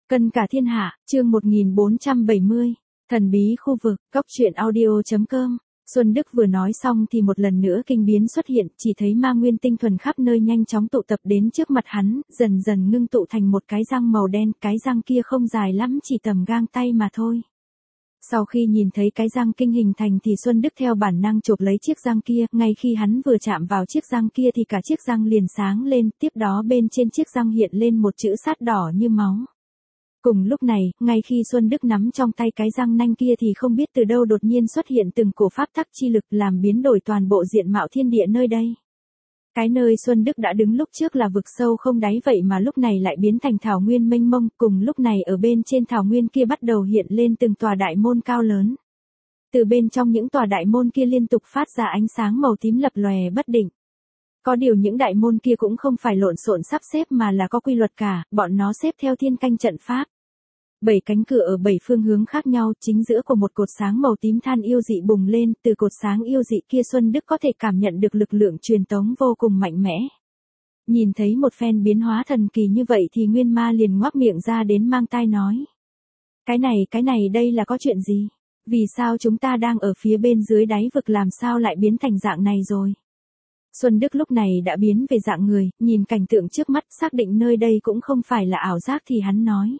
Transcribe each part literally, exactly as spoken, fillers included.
Cân cả thiên hạ, chương một nghìn bốn trăm bảy mươi. Thần bí khu vực, cóc truyện audio.com. Xuân Đức vừa nói xong thì một lần nữa kinh biến xuất hiện, chỉ thấy ma nguyên tinh thuần khắp nơi nhanh chóng tụ tập đến trước mặt hắn, dần dần ngưng tụ thành một cái răng màu đen, cái răng kia không dài lắm, chỉ tầm gang tay mà thôi. Sau khi nhìn thấy cái răng kinh hình thành thì Xuân Đức theo bản năng chộp lấy chiếc răng kia, ngay khi hắn vừa chạm vào chiếc răng kia thì cả chiếc răng liền sáng lên, tiếp đó bên trên chiếc răng hiện lên một chữ sát đỏ như máu. Cùng lúc này, ngay khi Xuân Đức nắm trong tay cái răng nanh kia thì không biết từ đâu đột nhiên xuất hiện từng cổ pháp tắc chi lực làm biến đổi toàn bộ diện mạo thiên địa nơi đây. Cái nơi Xuân Đức đã đứng lúc trước là vực sâu không đáy vậy mà lúc này lại biến thành thảo nguyên mênh mông, cùng lúc này ở bên trên thảo nguyên kia bắt đầu hiện lên từng tòa đại môn cao lớn. Từ bên trong những tòa đại môn kia liên tục phát ra ánh sáng màu tím lập lòe bất định. Có điều những đại môn kia cũng không phải lộn xộn sắp xếp mà là có quy luật cả, bọn nó xếp theo thiên canh trận pháp. Bảy cánh cửa ở bảy phương hướng khác nhau, chính giữa của một cột sáng màu tím than yêu dị bùng lên, từ cột sáng yêu dị kia Xuân Đức có thể cảm nhận được lực lượng truyền tống vô cùng mạnh mẽ. Nhìn thấy một phen biến hóa thần kỳ như vậy thì Nguyên Ma liền ngoác miệng ra đến mang tai nói. Cái này, cái này đây là có chuyện gì? Vì sao chúng ta đang ở phía bên dưới đáy vực làm sao lại biến thành dạng này rồi? Xuân Đức lúc này đã biến về dạng người, nhìn cảnh tượng trước mắt xác định nơi đây cũng không phải là ảo giác thì hắn nói.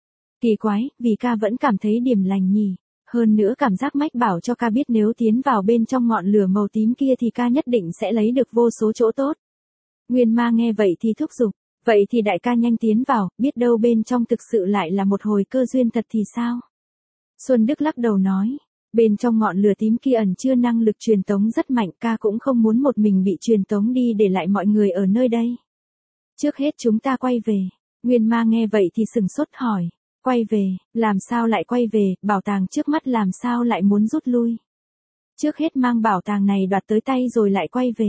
Kỳ quái, vì ca vẫn cảm thấy điểm lành nhỉ. Hơn nữa cảm giác mách bảo cho ca biết nếu tiến vào bên trong ngọn lửa màu tím kia thì ca nhất định sẽ lấy được vô số chỗ tốt. Nguyên Ma nghe vậy thì thúc giục. Vậy thì đại ca nhanh tiến vào, biết đâu bên trong thực sự lại là một hồi cơ duyên thật thì sao? Xuân Đức lắc đầu nói. Bên trong ngọn lửa tím kia ẩn chứa năng lực truyền tống rất mạnh, ca cũng không muốn một mình bị truyền tống đi để lại mọi người ở nơi đây. Trước hết chúng ta quay về. Nguyên Ma nghe vậy thì sừng sốt hỏi. Quay về, làm sao lại quay về, bảo tàng trước mắt làm sao lại muốn rút lui. Trước hết mang bảo tàng này đoạt tới tay rồi lại quay về.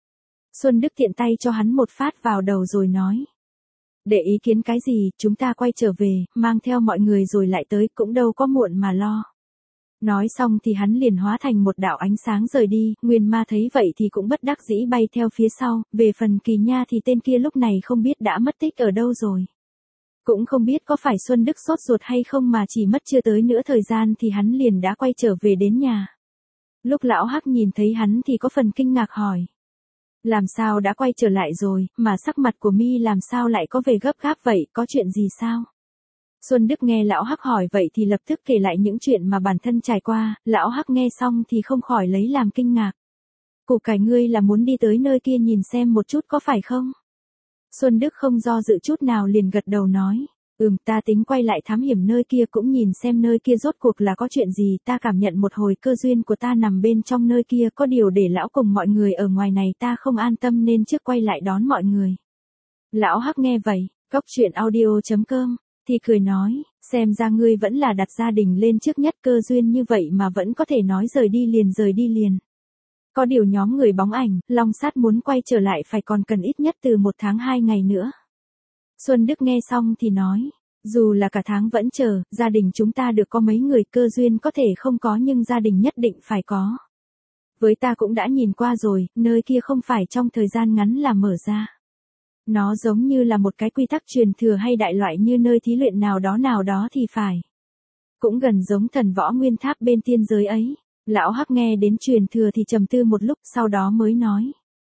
Xuân Đức tiện tay cho hắn một phát vào đầu rồi nói. Để ý kiến cái gì, chúng ta quay trở về, mang theo mọi người rồi lại tới, cũng đâu có muộn mà lo. Nói xong thì hắn liền hóa thành một đạo ánh sáng rời đi, Nguyên Ma thấy vậy thì cũng bất đắc dĩ bay theo phía sau, về phần Kỳ Nha thì tên kia lúc này không biết đã mất tích ở đâu rồi. Cũng không biết có phải Xuân Đức sốt ruột hay không mà chỉ mất chưa tới nửa thời gian thì hắn liền đã quay trở về đến nhà. Lúc lão Hắc nhìn thấy hắn thì có phần kinh ngạc hỏi. Làm sao đã quay trở lại rồi, mà sắc mặt của mi làm sao lại có vẻ gấp gáp vậy, có chuyện gì sao? Xuân Đức nghe lão Hắc hỏi vậy thì lập tức kể lại những chuyện mà bản thân trải qua, lão Hắc nghe xong thì không khỏi lấy làm kinh ngạc. Củ cải ngươi là muốn đi tới nơi kia nhìn xem một chút có phải không? Xuân Đức không do dự chút nào liền gật đầu nói, ừm ta tính quay lại thám hiểm nơi kia cũng nhìn xem nơi kia rốt cuộc là có chuyện gì, ta cảm nhận một hồi cơ duyên của ta nằm bên trong nơi kia, có điều để lão cùng mọi người ở ngoài này ta không an tâm nên trước quay lại đón mọi người. Lão Hắc nghe vậy, cóc truyện audio.com, thì cười nói, xem ra ngươi vẫn là đặt gia đình lên trước nhất, cơ duyên như vậy mà vẫn có thể nói rời đi liền rời đi liền. Có điều nhóm người bóng ảnh, Long Sát muốn quay trở lại phải còn cần ít nhất từ một tháng hai ngày nữa. Xuân Đức nghe xong thì nói, dù là cả tháng vẫn chờ, gia đình chúng ta được có mấy người, cơ duyên có thể không có nhưng gia đình nhất định phải có. Với ta cũng đã nhìn qua rồi, nơi kia không phải trong thời gian ngắn là mở ra. Nó giống như là một cái quy tắc truyền thừa hay đại loại như nơi thí luyện nào đó nào đó thì phải. Cũng gần giống thần võ nguyên tháp bên tiên giới ấy. Lão Hắc nghe đến truyền thừa thì trầm tư một lúc sau đó mới nói.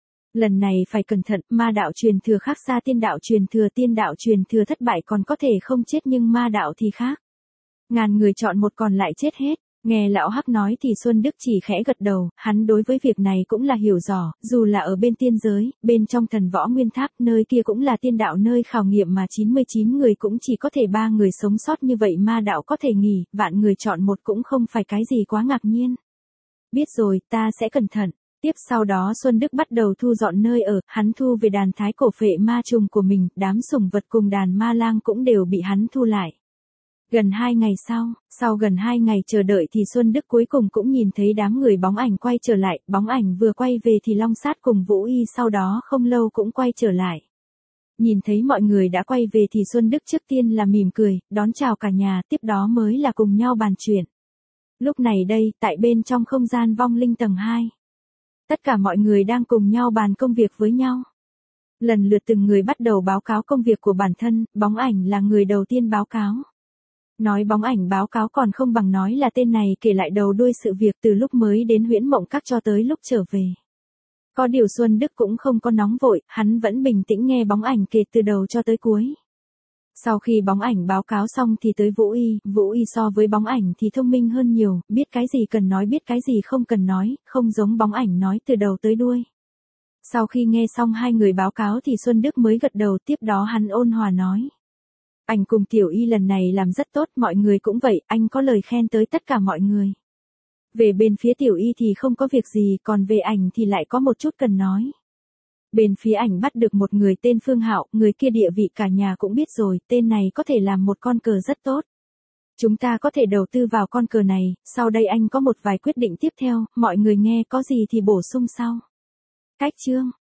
Lần này phải cẩn thận, ma đạo truyền thừa khác xa tiên đạo truyền thừa, tiên đạo truyền thừa thất bại còn có thể không chết nhưng ma đạo thì khác. Ngàn người chọn một còn lại chết hết. Nghe lão Hắc nói thì Xuân Đức chỉ khẽ gật đầu, hắn đối với việc này cũng là hiểu rõ, dù là ở bên tiên giới, bên trong thần võ nguyên tháp, nơi kia cũng là tiên đạo nơi khảo nghiệm mà chín mươi chín người cũng chỉ có thể ba người sống sót như vậy, ma đạo có thể nghỉ, vạn người chọn một cũng không phải cái gì quá ngạc nhiên. Biết rồi, ta sẽ cẩn thận. Tiếp sau đó Xuân Đức bắt đầu thu dọn nơi ở, hắn thu về đàn thái cổ phệ ma trùng của mình, đám sủng vật cùng đàn ma lang cũng đều bị hắn thu lại. Gần hai ngày sau, sau gần hai ngày chờ đợi thì Xuân Đức cuối cùng cũng nhìn thấy đám người bóng ảnh quay trở lại, bóng ảnh vừa quay về thì Long Sát cùng Vũ Y sau đó không lâu cũng quay trở lại. Nhìn thấy mọi người đã quay về thì Xuân Đức trước tiên là mỉm cười, đón chào cả nhà, tiếp đó mới là cùng nhau bàn chuyện. Lúc này đây, tại bên trong không gian vong linh tầng hai, tất cả mọi người đang cùng nhau bàn công việc với nhau. Lần lượt từng người bắt đầu báo cáo công việc của bản thân, bóng ảnh là người đầu tiên báo cáo. Nói bóng ảnh báo cáo còn không bằng nói là tên này kể lại đầu đuôi sự việc từ lúc mới đến Huyễn Mộng Các cho tới lúc trở về. Có điều Xuân Đức cũng không có nóng vội, hắn vẫn bình tĩnh nghe bóng ảnh kể từ đầu cho tới cuối. Sau khi bóng ảnh báo cáo xong thì tới Vũ Y, Vũ Y so với bóng ảnh thì thông minh hơn nhiều, biết cái gì cần nói biết cái gì không cần nói, không giống bóng ảnh nói từ đầu tới đuôi. Sau khi nghe xong hai người báo cáo thì Xuân Đức mới gật đầu, tiếp đó hắn ôn hòa nói. Ảnh cùng Tiểu Y lần này làm rất tốt, mọi người cũng vậy, anh có lời khen tới tất cả mọi người. Về bên phía Tiểu Y thì không có việc gì, còn về ảnh thì lại có một chút cần nói. Bên phía ảnh bắt được một người tên Phương Hạo, người kia địa vị cả nhà cũng biết rồi, tên này có thể làm một con cờ rất tốt. Chúng ta có thể đầu tư vào con cờ này, sau đây anh có một vài quyết định tiếp theo, mọi người nghe có gì thì bổ sung sau. Cách chương